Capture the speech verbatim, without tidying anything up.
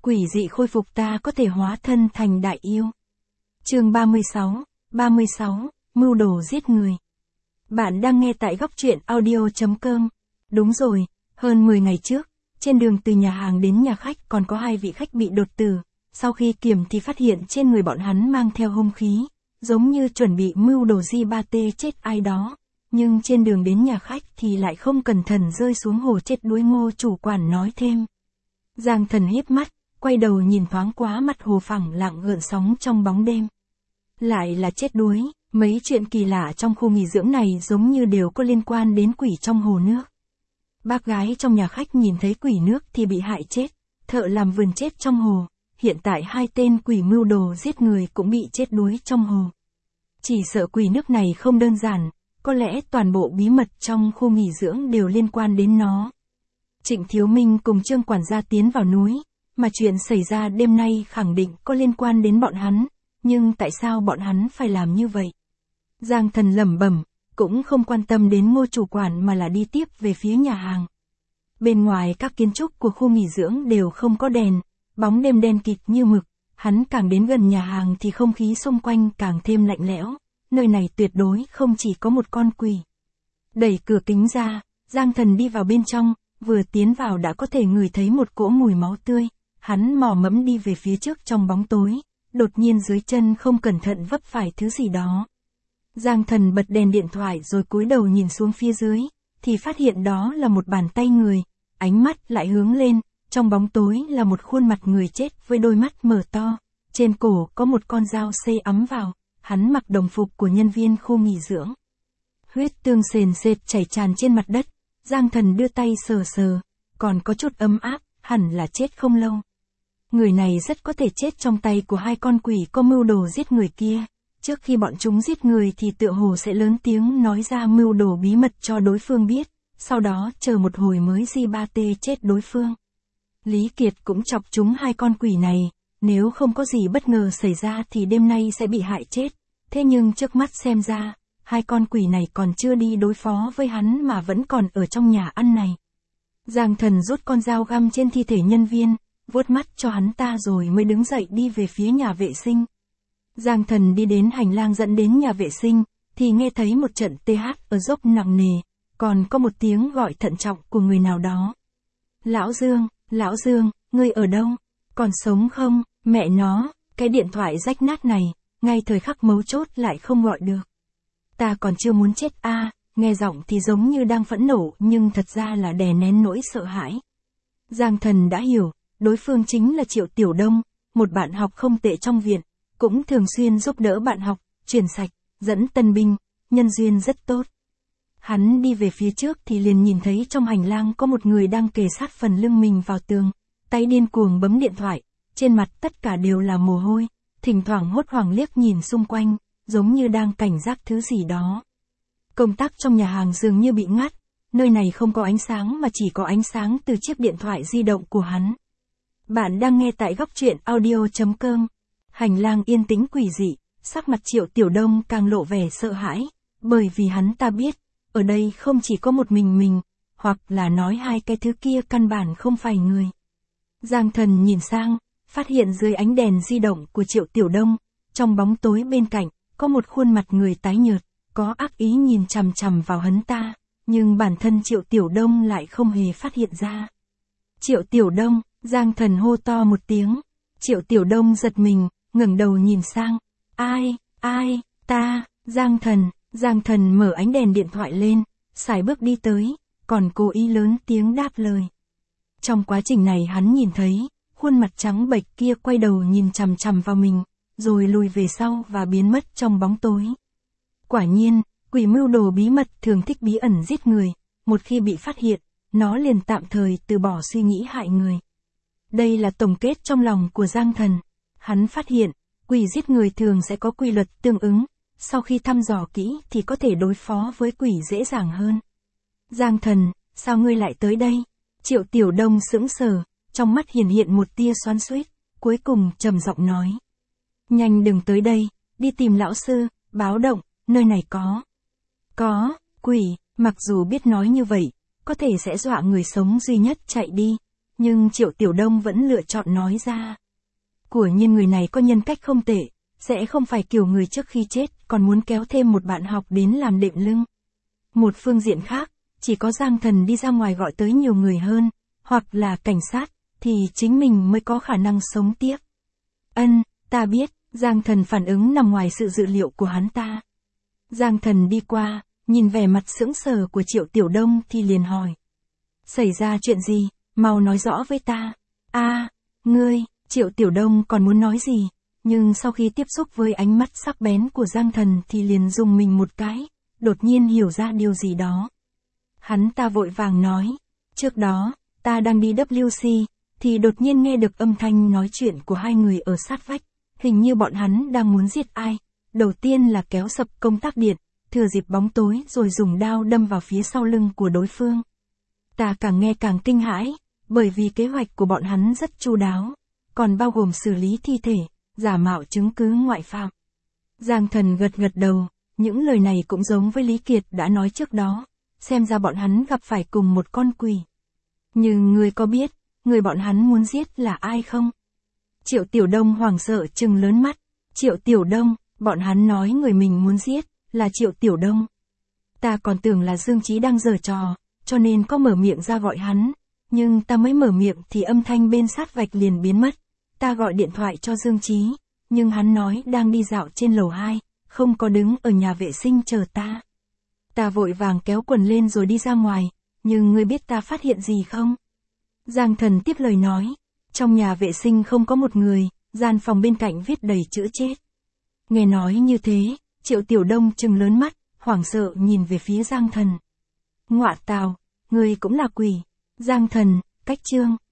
Quỷ dị khôi phục ta có thể hóa thân thành đại yêu. Chương ba mươi sáu, ba mươi sáu, mưu đồ giết người. Bạn đang nghe tại góc truyện audio chấm com. Đúng rồi, hơn mười ngày trước, trên đường từ nhà hàng đến nhà khách còn có hai vị khách bị đột tử. Sau khi kiểm thì phát hiện trên người bọn hắn mang theo hung khí, giống như chuẩn bị mưu đồ di ba tê chết ai đó. Nhưng trên đường đến nhà khách thì lại không cẩn thận rơi xuống hồ chết đuối. Ngô chủ quản nói thêm. Giang Thần híp mắt, quay đầu nhìn thoáng qua mặt hồ phẳng lặng gợn sóng trong bóng đêm. Lại là chết đuối, mấy chuyện kỳ lạ trong khu nghỉ dưỡng này giống như đều có liên quan đến quỷ trong hồ nước. Bác gái trong nhà khách nhìn thấy quỷ nước thì bị hại chết, thợ làm vườn chết trong hồ, hiện tại hai tên quỷ mưu đồ giết người cũng bị chết đuối trong hồ. Chỉ sợ quỷ nước này không đơn giản, có lẽ toàn bộ bí mật trong khu nghỉ dưỡng đều liên quan đến nó. Trịnh Thiếu Minh cùng Trương quản gia tiến vào núi, mà chuyện xảy ra đêm nay khẳng định có liên quan đến bọn hắn, nhưng tại sao bọn hắn phải làm như vậy? Giang Thần lẩm bẩm, cũng không quan tâm đến Ngô chủ quản mà là đi tiếp về phía nhà hàng. Bên ngoài các kiến trúc của khu nghỉ dưỡng đều không có đèn, bóng đêm đen kịt như mực, hắn càng đến gần nhà hàng thì không khí xung quanh càng thêm lạnh lẽo, nơi này tuyệt đối không chỉ có một con quỷ. Đẩy cửa kính ra, Giang Thần đi vào bên trong, vừa tiến vào đã có thể ngửi thấy một cỗ mùi máu tươi, hắn mò mẫm đi về phía trước trong bóng tối, đột nhiên dưới chân không cẩn thận vấp phải thứ gì đó. Giang Thần bật đèn điện thoại rồi cúi đầu nhìn xuống phía dưới, thì phát hiện đó là một bàn tay người, ánh mắt lại hướng lên, trong bóng tối là một khuôn mặt người chết với đôi mắt mở to, trên cổ có một con dao xê ấm vào, hắn mặc đồng phục của nhân viên khu nghỉ dưỡng. Huyết tương sền sệt chảy tràn trên mặt đất, Giang Thần đưa tay sờ sờ, còn có chút ấm áp, hẳn là chết không lâu. Người này rất có thể chết trong tay của hai con quỷ có mưu đồ giết người kia. Trước khi bọn chúng giết người thì tựa hồ sẽ lớn tiếng nói ra mưu đồ bí mật cho đối phương biết, sau đó chờ một hồi mới di ba tê chết đối phương. Lý Kiệt cũng chọc chúng hai con quỷ này, nếu không có gì bất ngờ xảy ra thì đêm nay sẽ bị hại chết. Thế nhưng trước mắt xem ra, hai con quỷ này còn chưa đi đối phó với hắn mà vẫn còn ở trong nhà ăn này. Giang Thần rút con dao găm trên thi thể nhân viên, vuốt mắt cho hắn ta rồi mới đứng dậy đi về phía nhà vệ sinh. Giang Thần đi đến hành lang dẫn đến nhà vệ sinh, thì nghe thấy một trận tê hát ở dốc nặng nề, còn có một tiếng gọi thận trọng của người nào đó. Lão Dương, Lão Dương, ngươi ở đâu? Còn sống không? Mẹ nó, cái điện thoại rách nát này, ngay thời khắc mấu chốt lại không gọi được. Ta còn chưa muốn chết a, à, nghe giọng thì giống như đang phẫn nộ nhưng thật ra là đè nén nỗi sợ hãi. Giang Thần đã hiểu, đối phương chính là Triệu Tiểu Đông, một bạn học không tệ trong viện, cũng thường xuyên giúp đỡ bạn học, chuyển sạch, dẫn tân binh, nhân duyên rất tốt. Hắn đi về phía trước thì liền nhìn thấy trong hành lang có một người đang kề sát phần lưng mình vào tường, tay điên cuồng bấm điện thoại, trên mặt tất cả đều là mồ hôi, thỉnh thoảng hốt hoảng liếc nhìn xung quanh, giống như đang cảnh giác thứ gì đó. Công tắc trong nhà hàng dường như bị ngắt, nơi này không có ánh sáng mà chỉ có ánh sáng từ chiếc điện thoại di động của hắn. Bạn đang nghe tại góc truyện audio chấm com. Hành lang yên tĩnh quỷ dị, sắc mặt Triệu Tiểu Đông càng lộ vẻ sợ hãi, bởi vì hắn ta biết, ở đây không chỉ có một mình mình, hoặc là nói hai cái thứ kia căn bản không phải người. Giang Thần nhìn sang, phát hiện dưới ánh đèn di động của Triệu Tiểu Đông, trong bóng tối bên cạnh, có một khuôn mặt người tái nhợt, có ác ý nhìn chằm chằm vào hắn ta, nhưng bản thân Triệu Tiểu Đông lại không hề phát hiện ra. Triệu Tiểu Đông, Giang Thần hô to một tiếng, Triệu Tiểu Đông giật mình, ngẩng đầu nhìn sang, ai, ai, ta, Giang Thần, Giang Thần mở ánh đèn điện thoại lên, sải bước đi tới, còn cố ý lớn tiếng đáp lời. Trong quá trình này hắn nhìn thấy, khuôn mặt trắng bệch kia quay đầu nhìn chằm chằm vào mình, rồi lùi về sau và biến mất trong bóng tối. Quả nhiên, quỷ mưu đồ bí mật thường thích bí ẩn giết người, một khi bị phát hiện, nó liền tạm thời từ bỏ suy nghĩ hại người. Đây là tổng kết trong lòng của Giang Thần. Hắn phát hiện, quỷ giết người thường sẽ có quy luật tương ứng, sau khi thăm dò kỹ thì có thể đối phó với quỷ dễ dàng hơn. Giang Thần, sao ngươi lại tới đây? Triệu Tiểu Đông sững sờ, trong mắt hiển hiện một tia xoắn xuýt, cuối cùng trầm giọng nói. Nhanh đừng tới đây, đi tìm lão sư, báo động, nơi này có. Có, quỷ, mặc dù biết nói như vậy, có thể sẽ dọa người sống duy nhất chạy đi, nhưng Triệu Tiểu Đông vẫn lựa chọn nói ra. Của nhiên người này có nhân cách không tệ, sẽ không phải kiểu người trước khi chết còn muốn kéo thêm một bạn học đến làm đệm lưng. Một phương diện khác, chỉ có Giang Thần đi ra ngoài gọi tới nhiều người hơn, hoặc là cảnh sát, thì chính mình mới có khả năng sống tiếp. Ân, ta biết, Giang Thần phản ứng nằm ngoài sự dự liệu của hắn ta. Giang Thần đi qua, nhìn vẻ mặt sững sờ của Triệu Tiểu Đông thì liền hỏi. Xảy ra chuyện gì, mau nói rõ với ta. A, ngươi, Triệu Tiểu Đông còn muốn nói gì, nhưng sau khi tiếp xúc với ánh mắt sắc bén của Giang Thần thì liền dùng mình một cái, đột nhiên hiểu ra điều gì đó. Hắn ta vội vàng nói, trước đó, ta đang đi W C, thì đột nhiên nghe được âm thanh nói chuyện của hai người ở sát vách, hình như bọn hắn đang muốn giết ai. Đầu tiên là kéo sập công tắc điện, thừa dịp bóng tối rồi dùng đao đâm vào phía sau lưng của đối phương. Ta càng nghe càng kinh hãi, bởi vì kế hoạch của bọn hắn rất chu đáo, còn bao gồm xử lý thi thể, giả mạo chứng cứ ngoại phạm. Giang Thần gật gật đầu, những lời này cũng giống với Lý Kiệt đã nói trước đó, xem ra bọn hắn gặp phải cùng một con quỷ. Nhưng ngươi có biết, người bọn hắn muốn giết là ai không? Triệu Tiểu Đông hoảng sợ trừng lớn mắt. Triệu Tiểu Đông, bọn hắn nói người mình muốn giết, là Triệu Tiểu Đông. Ta còn tưởng là Dương Chí đang giở trò, cho nên có mở miệng ra gọi hắn, nhưng ta mới mở miệng thì âm thanh bên sát vạch liền biến mất. Ta gọi điện thoại cho Dương Chí, nhưng hắn nói đang đi dạo trên lầu hai, không có đứng ở nhà vệ sinh chờ ta. Ta vội vàng kéo quần lên rồi đi ra ngoài, nhưng ngươi biết ta phát hiện gì không? Giang Thần tiếp lời nói, trong nhà vệ sinh không có một người, gian phòng bên cạnh viết đầy chữ chết. Nghe nói như thế, Triệu Tiểu Đông trừng lớn mắt, hoảng sợ nhìn về phía Giang Thần. Ngọa tào, ngươi cũng là quỷ. Giang Thần, cách chương.